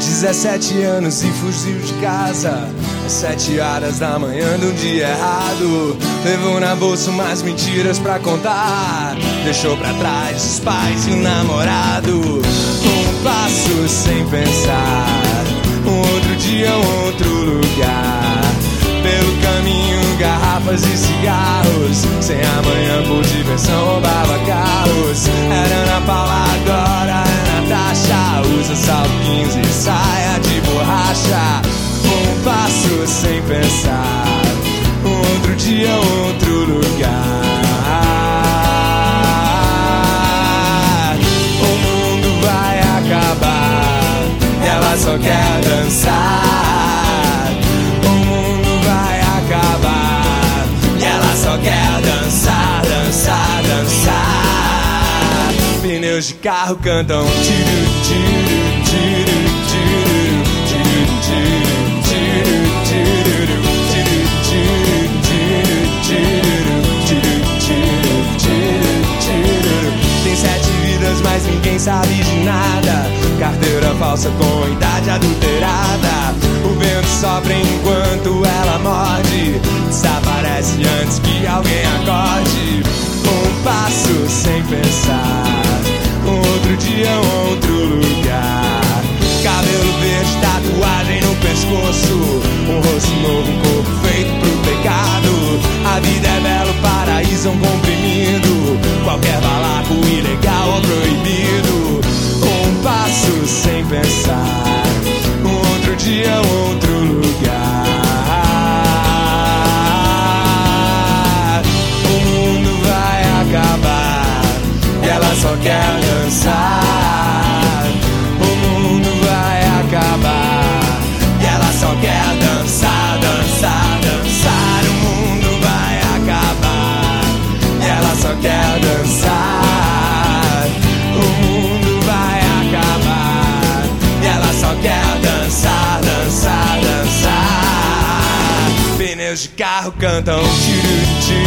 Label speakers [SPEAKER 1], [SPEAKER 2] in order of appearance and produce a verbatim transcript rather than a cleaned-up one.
[SPEAKER 1] Dezessete anos e fugiu de casa às sete horas da manhã de um dia errado. Levou na bolsa umas mentiras pra contar. Deixou pra trás os pais e o namorado. Um passo sem pensar, um outro dia, um outro lugar. Pelo caminho, garrafas e cigarros. Sem amanhã, por diversão, roubava carros. Era Ana Paula, agora é Natasha. Usa salpinhos e saia de borracha. Um passo sem pensar, um outro dia, outro lugar. O mundo vai acabar e ela só quer dançar. O mundo vai acabar e ela só quer dançar, dançar, dançar. Pneus de carro cantam tiro, tiro, tiro, tiro, tiro, tiro, tiro, tiro, tiro, tiro, tiro, tiro, tiro. Tem sete vidas, mas ninguém sabe de nada. Carteira falsa com idade adulterada. O vento sopra enquanto ela morde. Desaparece antes que alguém acorde. Um passo sem pensar, um outro dia, um outro lugar. Cabelo verde, tatuagem no pescoço. Um rosto novo, um corpo feito pro pecado. A vida é belo, paraíso, um comprimido. Qualquer balaco, ilegal ou proibido. Um passo sem pensar, um outro dia, um outro lugar. O mundo vai acabar e ela só quer dançar. O mundo vai acabar e ela só quer dançar, dançar, dançar. O mundo vai acabar e ela só quer dançar. O mundo vai acabar e ela só quer dançar, dançar, dançar. Pneus de carro cantam tiro, tiro.